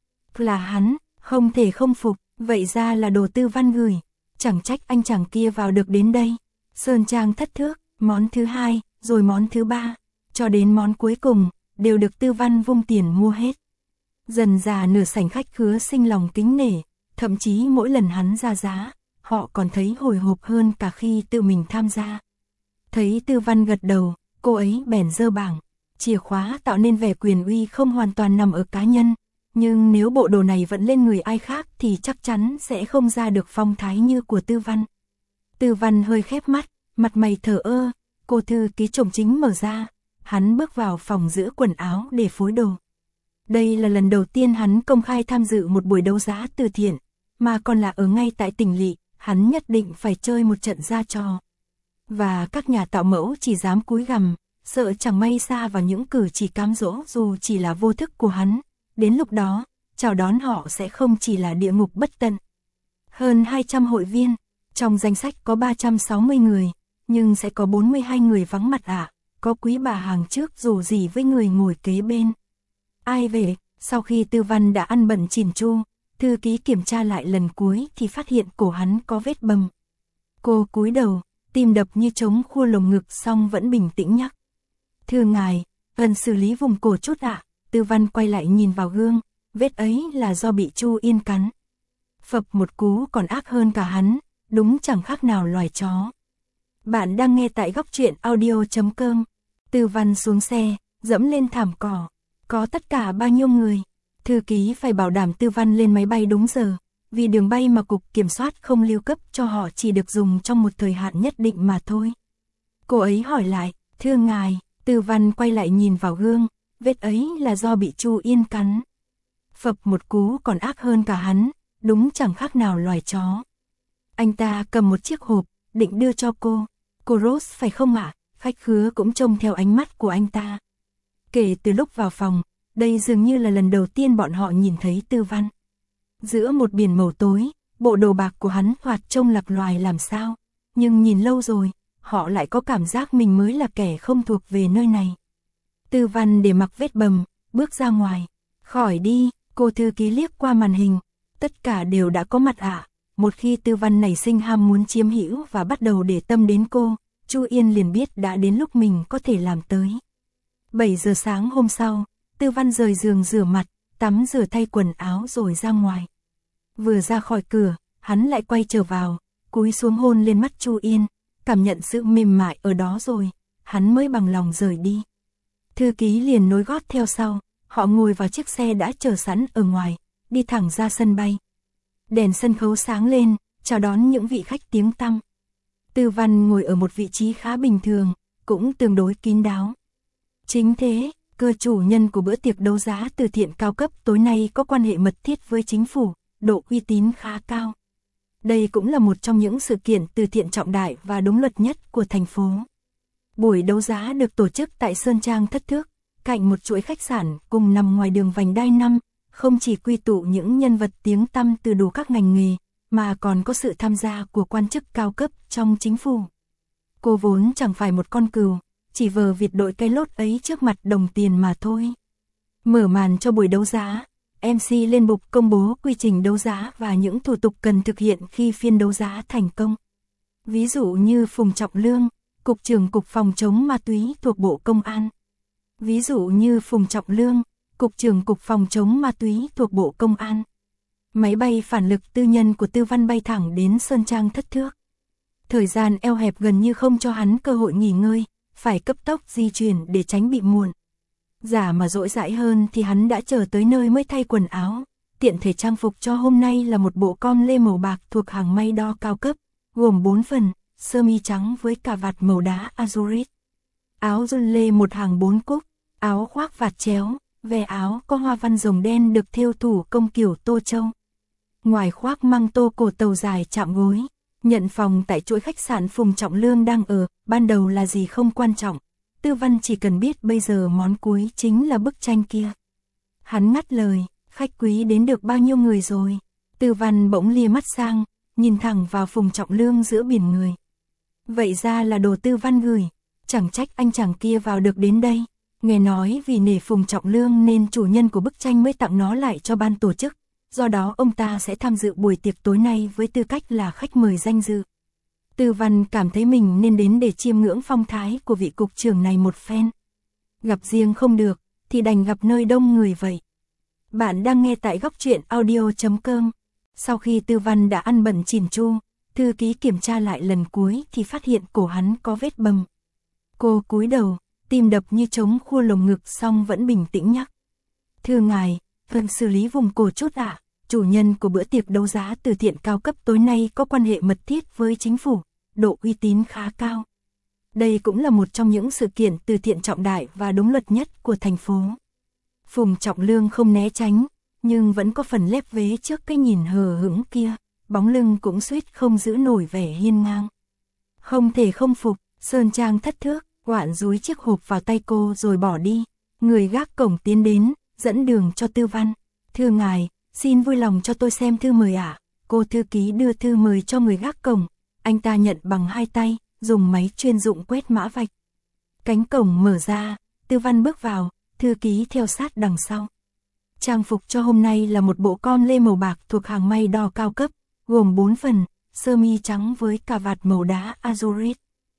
Là hắn, không thể không phục, vậy ra là đồ Tư Văn gửi. Chẳng trách anh chàng kia vào được đến đây. Sơn Trang Thất Thước, món thứ hai, rồi món thứ ba, cho đến món cuối cùng, đều được Tư Văn vung tiền mua hết. Dần già nửa sảnh khách khứa sinh lòng kính nể, thậm chí mỗi lần hắn ra giá, họ còn thấy hồi hộp hơn cả khi tự mình tham gia. Thấy Tư Văn gật đầu, cô ấy bèn giơ bảng. Chìa khóa tạo nên vẻ quyền uy không hoàn toàn nằm ở cá nhân, nhưng nếu bộ đồ này vẫn lên người ai khác thì chắc chắn sẽ không ra được phong thái như của Tư Văn. Tư Văn hơi khép mắt, mặt mày thờ ơ, cô thư ký chồng chính mở ra, hắn bước vào phòng giữ quần áo để phối đồ. Đây là lần đầu tiên hắn công khai tham dự một buổi đấu giá từ thiện, mà còn là ở ngay tại tỉnh lỵ, hắn nhất định phải chơi một trận ra trò. Và các nhà tạo mẫu chỉ dám cúi gằm, sợ chẳng may xa vào những cử chỉ cám dỗ dù chỉ là vô thức của hắn. Đến lúc đó, chào đón họ sẽ không chỉ là địa ngục bất tận. hơn hai trăm hội viên, trong danh sách có ba trăm sáu mươi người, nhưng sẽ có bốn mươi hai người vắng mặt ạ, à. Có quý bà hàng trước dù gì với người ngồi kế bên. Ai về, sau khi Tư Văn đã ăn bận chỉn chu, thư ký kiểm tra lại lần cuối thì phát hiện cổ hắn có vết bầm. Cô cúi đầu, tim đập như trống khua lồng ngực xong vẫn bình tĩnh nhắc. Thưa ngài, cần xử lý vùng cổ chút ạ. À. Tư Văn quay lại nhìn vào gương, vết ấy là do bị Chu Yên cắn. Phập một cú còn ác hơn cả hắn, đúng chẳng khác nào loài chó. Bạn đang nghe tại góc truyện audio chấm com. Tư Văn xuống xe, dẫm lên thảm cỏ. Có tất cả bao nhiêu người? Thư ký phải bảo đảm Tư Văn lên máy bay đúng giờ, vì đường bay mà cục kiểm soát không lưu cấp cho họ chỉ được dùng trong một thời hạn nhất định mà thôi. Cô ấy hỏi lại, thưa ngài. Tư Văn quay lại nhìn vào gương, vết ấy là do bị Chu Yên cắn. Phập một cú còn ác hơn cả hắn, đúng chẳng khác nào loài chó. Anh ta cầm một chiếc hộp, định đưa cho cô. Cô Rose phải không ạ? À? Khách khứa cũng trông theo ánh mắt của anh ta. Kể từ lúc vào phòng, đây dường như là lần đầu tiên bọn họ nhìn thấy Tư Văn. Giữa một biển màu tối, bộ đồ bạc của hắn thoạt trông lạc loài làm sao, nhưng nhìn lâu rồi, họ lại có cảm giác mình mới là kẻ không thuộc về nơi này. Tư Văn để mặc vết bầm, bước ra ngoài. Khỏi đi, cô thư ký liếc qua màn hình. Tất cả đều đã có mặt ạ. À. Một khi Tư Văn nảy sinh ham muốn chiếm hữu và bắt đầu để tâm đến cô, Chu Yên liền biết đã đến lúc mình có thể làm tới. bảy giờ sáng hôm sau, Tư Văn rời giường rửa mặt, tắm rửa thay quần áo rồi ra ngoài. Vừa ra khỏi cửa, hắn lại quay trở vào, cúi xuống hôn lên mắt Chu Yên, cảm nhận sự mềm mại ở đó rồi, hắn mới bằng lòng rời đi. Thư ký liền nối gót theo sau, họ ngồi vào chiếc xe đã chờ sẵn ở ngoài, đi thẳng ra sân bay. Đèn sân khấu sáng lên, chào đón những vị khách tiếng tăm. Tư Văn ngồi ở một vị trí khá bình thường, cũng tương đối kín đáo. Chính thế, cơ chủ nhân của bữa tiệc đấu giá từ thiện cao cấp tối nay có quan hệ mật thiết với chính phủ, độ uy tín khá cao. Đây cũng là một trong những sự kiện từ thiện trọng đại và đúng luật nhất của thành phố. Buổi đấu giá được tổ chức tại Sơn Trang Thất Thước, cạnh một chuỗi khách sạn cùng nằm ngoài đường vành đai năm, không chỉ quy tụ những nhân vật tiếng tăm từ đủ các ngành nghề, mà còn có sự tham gia của quan chức cao cấp trong chính phủ. Cô vốn chẳng phải một con cừu, chỉ vờ vịt đội cây lốt ấy trước mặt đồng tiền mà thôi. Mở màn cho buổi đấu giá, em xê lên bục công bố quy trình đấu giá và những thủ tục cần thực hiện khi phiên đấu giá thành công. Ví dụ như Phùng Trọng Lương, Cục trưởng Cục Phòng chống ma túy thuộc Bộ Công an. Ví dụ như Phùng Trọng Lương, Cục trưởng Cục Phòng chống ma túy thuộc Bộ Công an. Máy bay phản lực tư nhân của Tư Văn bay thẳng đến Sơn Trang Thất Thước. Thời gian eo hẹp gần như không cho hắn cơ hội nghỉ ngơi, phải cấp tốc di chuyển để tránh bị muộn. Giả mà dỗi dãi hơn thì hắn đã chờ tới nơi mới thay quần áo. Tiện thể trang phục cho hôm nay là một bộ com lê màu bạc thuộc hàng may đo cao cấp, gồm bốn phần, sơ mi trắng với cà vạt màu đá azurit. Áo run lê một hàng bốn cúc, áo khoác vạt chéo, ve áo có hoa văn rồng đen được thêu thủ công kiểu Tô Châu. Ngoài khoác măng tô cổ tàu dài chạm gối. Nhận phòng tại chuỗi khách sạn Phùng Trọng Lương đang ở, ban đầu là gì không quan trọng. Tư Văn chỉ cần biết bây giờ món cuối chính là bức tranh kia. Hắn ngắt lời, khách quý đến được bao nhiêu người rồi? Tư Văn bỗng lia mắt sang, nhìn thẳng vào Phùng Trọng Lương giữa biển người. Vậy ra là đồ Tư Văn gửi, chẳng trách anh chàng kia vào được đến đây. Nghe nói vì nể Phùng Trọng Lương nên chủ nhân của bức tranh mới tặng nó lại cho ban tổ chức. Do đó ông ta sẽ tham dự buổi tiệc tối nay với tư cách là khách mời danh dự. Tư Văn cảm thấy mình nên đến để chiêm ngưỡng phong thái của vị cục trưởng này một phen. Gặp riêng không được, thì đành gặp nơi đông người vậy. Bạn đang nghe tại góc truyện audio chấm com. Sau khi Tư Văn đã ăn bận chỉn chu, thư ký kiểm tra lại lần cuối thì phát hiện cổ hắn có vết bầm. Cô cúi đầu, tim đập như trống khua lồng ngực xong vẫn bình tĩnh nhắc. Thưa ngài, cần xử lý vùng cổ chút ạ. À? Chủ nhân của bữa tiệc đấu giá từ thiện cao cấp tối nay có quan hệ mật thiết với chính phủ, độ uy tín khá cao. Đây cũng là một trong những sự kiện từ thiện trọng đại và đúng luật nhất của thành phố. Phùng Trọng Lương không né tránh, nhưng vẫn có phần lép vế trước cái nhìn hờ hững kia, bóng lưng cũng suýt không giữ nổi vẻ hiên ngang. Không thể không phục, Sơn Trang Thất Thước, quạn dúi chiếc hộp vào tay cô rồi bỏ đi. Người gác cổng tiến đến, dẫn đường cho Tư Văn. Thưa ngài, xin vui lòng cho tôi xem thư mời ạ. À. cô thư ký đưa thư mời cho người gác cổng, anh ta nhận bằng hai tay, dùng máy chuyên dụng quét mã vạch. Cánh cổng mở ra, Tư Văn bước vào, thư ký theo sát đằng sau. Trang phục cho hôm nay là một bộ com lê màu bạc thuộc hàng may đo cao cấp, gồm bốn phần, sơ mi trắng với cà vạt màu đá azurit.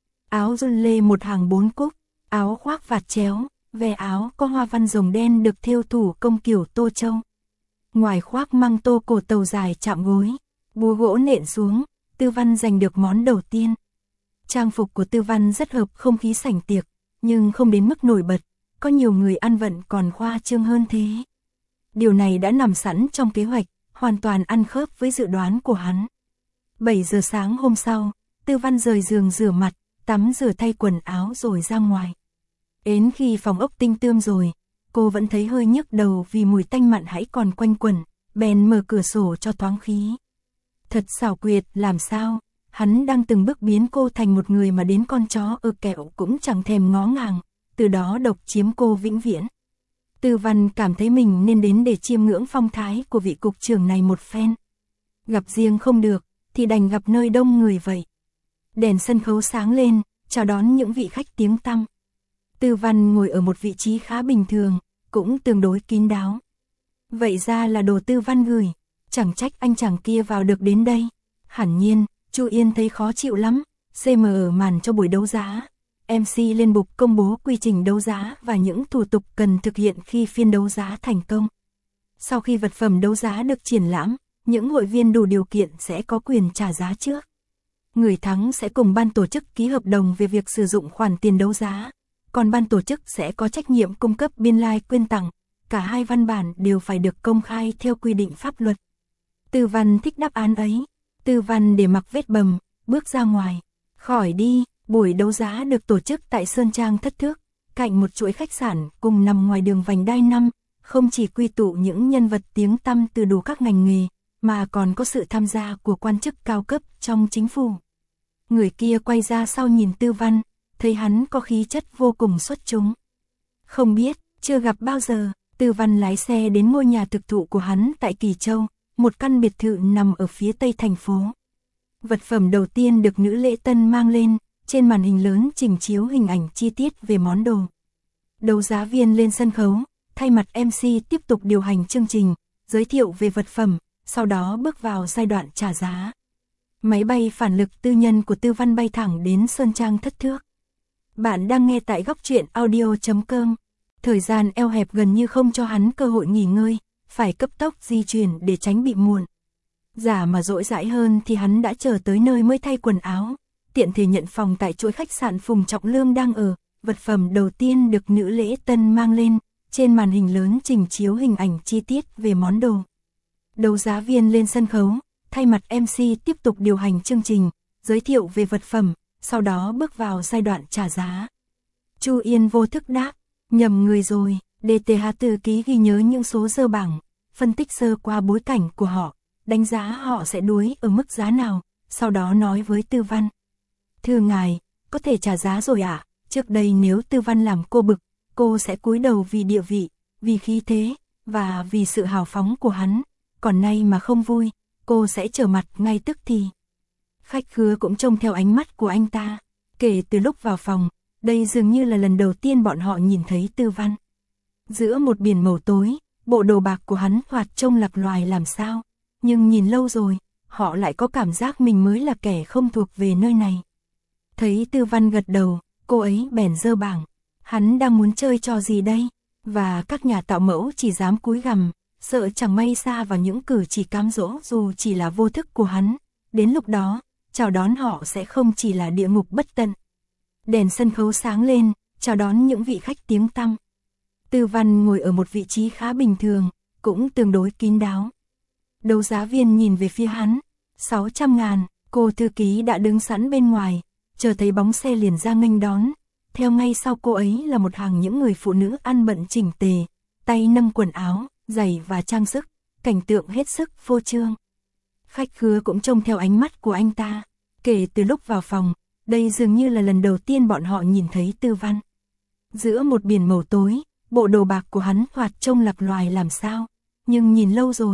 Áo run lê một hàng bốn cúc, áo khoác vạt chéo, ve áo có hoa văn rồng đen được thêu thủ công kiểu Tô Châu. Ngoài khoác măng tô cổ tàu dài chạm gối, búa gỗ nện xuống, Tư Văn giành được món đầu tiên. Trang phục của Tư Văn rất hợp không khí sảnh tiệc, nhưng không đến mức nổi bật, có nhiều người ăn vận còn khoa trương hơn thế. Điều này đã nằm sẵn trong kế hoạch, hoàn toàn ăn khớp với dự đoán của hắn. bảy giờ sáng hôm sau, Tư Văn rời giường rửa mặt, tắm rửa thay quần áo rồi ra ngoài. Đến khi phòng ốc tinh tươm rồi, cô vẫn thấy hơi nhức đầu vì mùi tanh mặn hãy còn quanh quẩn, bèn mở cửa sổ cho thoáng khí. Thật xảo quyệt, làm sao, hắn đang từng bước biến cô thành một người mà đến con chó ơ kẹo cũng chẳng thèm ngó ngàng, từ đó độc chiếm cô vĩnh viễn. Tư Văn cảm thấy mình nên đến để chiêm ngưỡng phong thái của vị cục trưởng này một phen. Gặp riêng không được, thì đành gặp nơi đông người vậy. Đèn sân khấu sáng lên, chào đón những vị khách tiếng tăm. Tư Văn ngồi ở một vị trí khá bình thường, cũng tương đối kín đáo. Vậy ra là đồ Tư Văn gửi, chẳng trách anh chàng kia vào được đến đây. Hẳn nhiên, Chu Yên thấy khó chịu lắm, xê em ở màn cho buổi đấu giá. em xê lên bục công bố quy trình đấu giá và những thủ tục cần thực hiện khi phiên đấu giá thành công. Sau khi vật phẩm đấu giá được triển lãm, những hội viên đủ điều kiện sẽ có quyền trả giá trước. Người thắng sẽ cùng ban tổ chức ký hợp đồng về việc sử dụng khoản tiền đấu giá, còn ban tổ chức sẽ có trách nhiệm cung cấp biên lai quyên tặng, cả hai văn bản đều phải được công khai theo quy định pháp luật. Tư Văn thích đáp án ấy, Tư Văn để mặc vết bầm, bước ra ngoài, khỏi đi. Buổi đấu giá được tổ chức tại Sơn Trang Thất Thước, cạnh một chuỗi khách sạn cùng nằm ngoài đường vành đai năm, không chỉ quy tụ những nhân vật tiếng tăm từ đủ các ngành nghề, mà còn có sự tham gia của quan chức cao cấp trong chính phủ. Người kia quay ra sau nhìn Tư Văn, thấy hắn có khí chất vô cùng xuất chúng. Không biết, chưa gặp bao giờ, Tư Văn lái xe đến ngôi nhà thực thụ của hắn tại Kỳ Châu, một căn biệt thự nằm ở phía tây thành phố. Vật phẩm đầu tiên được nữ lễ tân mang lên, trên màn hình lớn trình chiếu hình ảnh chi tiết về món đồ. Đấu giá viên lên sân khấu, thay mặt em xê tiếp tục điều hành chương trình, giới thiệu về vật phẩm, sau đó bước vào giai đoạn trả giá. Máy bay phản lực tư nhân của Tư Văn bay thẳng đến Sơn Trang Thất Thước. Bạn đang nghe tại góc truyện audio chấm com. Thời gian eo hẹp gần như không cho hắn cơ hội nghỉ ngơi, phải cấp tốc di chuyển để tránh bị muộn. Giả mà dỗi dãi hơn thì hắn đã chờ tới nơi mới thay quần áo. Tiện thể nhận phòng tại chuỗi khách sạn Phùng Trọng Lương đang ở, vật phẩm đầu tiên được nữ lễ tân mang lên, trên màn hình lớn trình chiếu hình ảnh chi tiết về món đồ. Đấu giá viên lên sân khấu, thay mặt em xê tiếp tục điều hành chương trình, giới thiệu về vật phẩm, sau đó bước vào giai đoạn trả giá. Chu Yên vô thức đáp, nhầm người rồi, đê tê hát từ ký ghi nhớ những số dơ bảng, phân tích sơ qua bối cảnh của họ, đánh giá họ sẽ đuối ở mức giá nào, sau đó nói với Tư Văn. Thưa ngài, có thể trả giá rồi ạ, à? Trước đây nếu Tư Văn làm cô bực, cô sẽ cúi đầu vì địa vị, vì khí thế, và vì sự hào phóng của hắn, còn nay mà không vui, cô sẽ trở mặt ngay tức thì. Khách khứa cũng trông theo ánh mắt của anh ta, kể từ lúc vào phòng, đây dường như là lần đầu tiên bọn họ nhìn thấy Tư Văn. Giữa một biển màu tối, bộ đồ bạc của hắn thoạt trông lạc loài làm sao, nhưng nhìn lâu rồi, họ lại có cảm giác mình mới là kẻ không thuộc về nơi này. Thấy Tư Văn gật đầu, cô ấy bèn giơ bảng. Hắn đang muốn chơi trò gì đây? Và các nhà tạo mẫu chỉ dám cúi gằm, sợ chẳng may xa vào những cử chỉ cám dỗ dù chỉ là vô thức của hắn. Đến lúc đó, chào đón họ sẽ không chỉ là địa ngục bất tận. Đèn sân khấu sáng lên, chào đón những vị khách tiếng tăm. Tư Văn ngồi ở một vị trí khá bình thường, cũng tương đối kín đáo. Đấu giá viên nhìn về phía hắn, sáu trăm ngàn, cô thư ký đã đứng sẵn bên ngoài. Chờ thấy bóng xe liền ra nghênh đón, theo ngay sau cô ấy là một hàng những người phụ nữ ăn bận chỉnh tề, tay nâng quần áo, giày và trang sức, cảnh tượng hết sức phô trương. Khách khứa cũng trông theo ánh mắt của anh ta, kể từ lúc vào phòng, đây dường như là lần đầu tiên bọn họ nhìn thấy Tư Văn. Giữa một biển màu tối, bộ đồ bạc của hắn thoạt trông lạc loài làm sao, nhưng nhìn lâu rồi,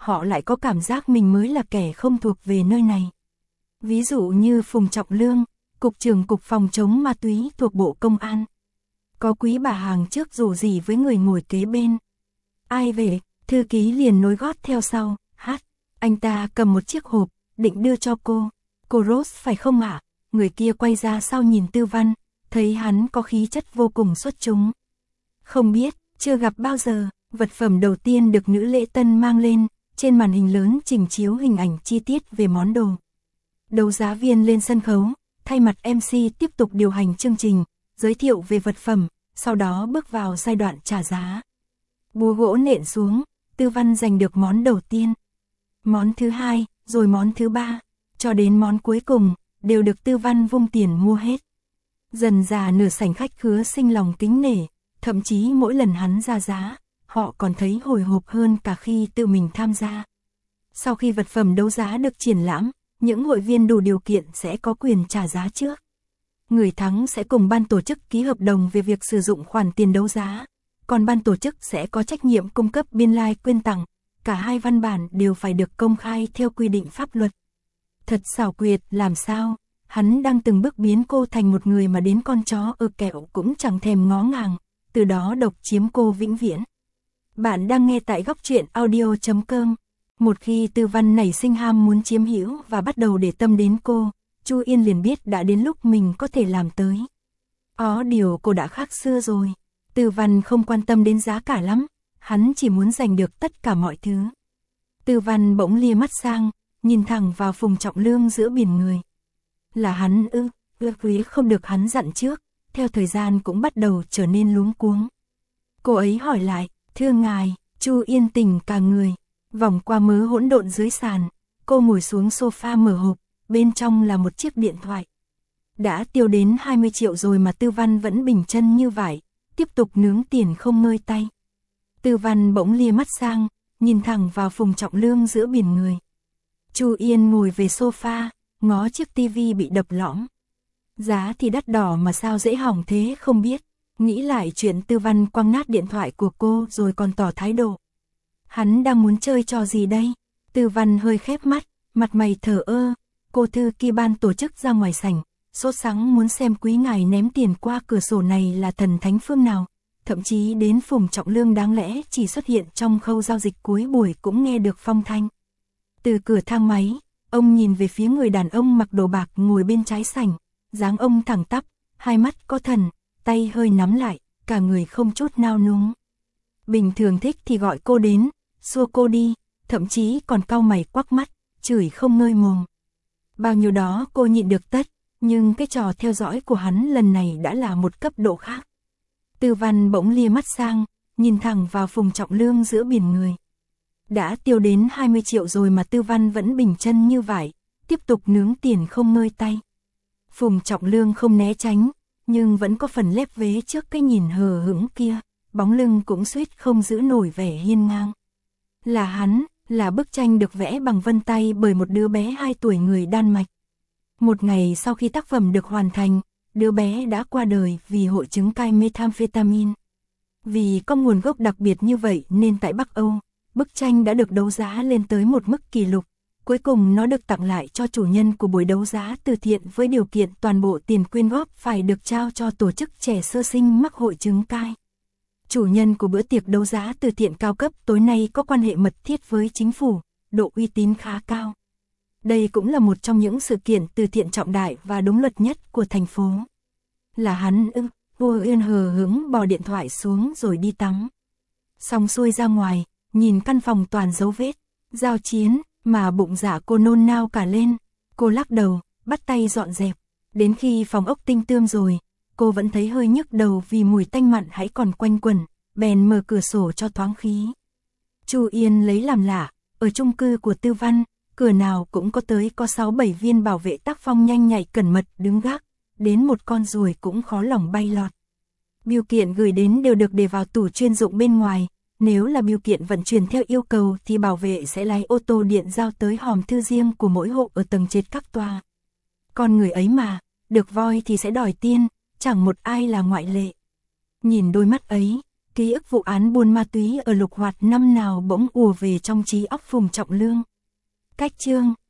họ lại có cảm giác mình mới là kẻ không thuộc về nơi này. Ví dụ như Phùng Trọng Lương, Cục trưởng Cục Phòng chống ma túy thuộc Bộ Công an. Có Quý bà hàng trước rủ rỉ với người ngồi kế bên. Ai về, thư ký liền nối gót theo sau, hát. Anh ta cầm một chiếc hộp, định đưa cho cô. Cô Rose phải không ạ? Người kia quay ra sau nhìn Tư Văn, thấy hắn có khí chất vô cùng xuất chúng. Không biết, chưa gặp bao giờ, vật phẩm đầu tiên được nữ lễ tân mang lên, trên màn hình lớn trình chiếu hình ảnh chi tiết về món đồ. Đấu giá viên lên sân khấu, thay mặt em xê tiếp tục điều hành chương trình, giới thiệu về vật phẩm, sau đó bước vào giai đoạn trả giá. Búa gỗ nện xuống, Tư Văn giành được món đầu tiên. Món thứ hai, rồi món thứ ba, cho đến món cuối cùng, đều được Tư Văn vung tiền mua hết. Dần dà nửa sảnh khách khứa sinh lòng kính nể, thậm chí mỗi lần hắn ra giá, họ còn thấy hồi hộp hơn cả khi tự mình tham gia. Sau khi vật phẩm đấu giá được triển lãm, những hội viên đủ điều kiện sẽ có quyền trả giá trước. Người thắng sẽ cùng ban tổ chức ký hợp đồng về việc sử dụng khoản tiền đấu giá, còn ban tổ chức sẽ có trách nhiệm cung cấp biên lai quyên tặng. Cả hai văn bản đều phải được công khai theo quy định pháp luật. Thật xảo quyệt làm sao, hắn đang từng bước biến cô thành một người mà đến con chó ở kẹo cũng chẳng thèm ngó ngàng, từ đó độc chiếm cô vĩnh viễn. Bạn đang nghe tại góc truyện audio chấm com. Một khi Tư Văn nảy sinh ham muốn chiếm hữu và bắt đầu để tâm đến cô, Chu Yên liền biết đã đến lúc mình có thể làm tới. Ó điều cô đã khác xưa rồi. Tư Văn không quan tâm đến giá cả lắm, hắn chỉ muốn giành được tất cả mọi thứ. Tư Văn bỗng lia mắt sang, nhìn thẳng vào Phùng Trọng Lương giữa biển người. Là hắn ư, ư quý không được hắn dặn trước, theo thời gian cũng bắt đầu trở nên luống cuống. Cô ấy hỏi lại, thưa ngài, Chu Yên tỉnh cả người, vòng qua mớ hỗn độn dưới sàn, cô ngồi xuống sofa mở hộp, bên trong là một chiếc điện thoại. Đã tiêu đến hai mươi triệu rồi mà Tư Văn vẫn bình chân như vậy, tiếp tục nướng tiền không ngơi tay. Tư Văn bỗng lia mắt sang, nhìn thẳng vào Phùng Trọng Lương giữa biển người. Chu Yên ngồi về sofa, ngó chiếc tivi bị đập lõm. Giá thì đắt đỏ mà sao dễ hỏng thế không biết. Nghĩ lại chuyện Tư Văn quăng nát điện thoại của cô rồi còn tỏ thái độ. Hắn đang muốn chơi trò gì đây? Tư Văn hơi khép mắt, mặt mày thờ ơ. Cô thư ký ban tổ chức ra ngoài sảnh, sốt sắng muốn xem quý ngài ném tiền qua cửa sổ này là thần thánh phương nào. Thậm chí đến Phùng Trọng Lương đáng lẽ chỉ xuất hiện trong khâu giao dịch cuối buổi cũng nghe được phong thanh. Từ cửa thang máy, ông nhìn về phía người đàn ông mặc đồ bạc ngồi bên trái sảnh, dáng ông thẳng tắp, hai mắt có thần, tay hơi nắm lại, cả người không chút nao núng. Bình thường thích thì gọi cô đến, xua cô đi, thậm chí còn cau mày quắc mắt, chửi không ngơi mồm. Bao nhiêu đó cô nhịn được tất, nhưng cái trò theo dõi của hắn lần này đã là một cấp độ khác. Tư Văn bỗng lia mắt sang, nhìn thẳng vào Phùng Trọng Lương giữa biển người. Đã tiêu đến hai mươi triệu rồi mà Tư Văn vẫn bình chân như vậy, tiếp tục nướng tiền không ngơi tay. Phùng Trọng Lương không né tránh, nhưng vẫn có phần lép vế trước cái nhìn hờ hững kia, bóng lưng cũng suýt không giữ nổi vẻ hiên ngang. Là hắn, là bức tranh được vẽ bằng vân tay bởi một đứa bé hai tuổi người Đan Mạch. Một ngày sau khi tác phẩm được hoàn thành, đứa bé đã qua đời vì hội chứng cai methamphetamine. Vì có nguồn gốc đặc biệt như vậy nên tại Bắc Âu, bức tranh đã được đấu giá lên tới một mức kỷ lục. Cuối cùng nó được tặng lại cho chủ nhân của buổi đấu giá từ thiện với điều kiện toàn bộ tiền quyên góp phải được trao cho tổ chức trẻ sơ sinh mắc hội chứng cai. Chủ nhân của bữa tiệc đấu giá từ thiện cao cấp tối nay có quan hệ mật thiết với chính phủ, độ uy tín khá cao. Đây cũng là một trong những sự kiện từ thiện trọng đại và đúng luật nhất của thành phố. Là hắn ư, Vô Yên hờ hững bỏ điện thoại xuống rồi đi tắm. Xong xuôi ra ngoài, nhìn căn phòng toàn dấu vết, giao chiến, mà bụng dạ cô nôn nao cả lên. Cô lắc đầu, bắt tay dọn dẹp. Đến khi phòng ốc tinh tươm rồi, cô vẫn thấy hơi nhức đầu vì mùi tanh mặn hãy còn quanh quẩn, bèn mở cửa sổ cho thoáng khí. Chu Yên lấy làm lạ, ở chung cư của Tư Văn, cửa nào cũng có tới có sáu bảy viên bảo vệ tác phong nhanh nhạy cẩn mật đứng gác, đến một con ruồi cũng khó lòng bay lọt. Bưu kiện gửi đến đều được để vào tủ chuyên dụng bên ngoài, nếu là bưu kiện vận chuyển theo yêu cầu thì bảo vệ sẽ lái ô tô điện giao tới hòm thư riêng của mỗi hộ ở tầng trệt các tòa. Con người ấy mà, được voi thì sẽ đòi tiên, chẳng một ai là ngoại lệ. Nhìn đôi mắt ấy, Ký ức vụ án buôn ma túy ở Lục Hoạt năm nào bỗng ùa về trong trí óc Phùng Trọng Lương. Cách chương,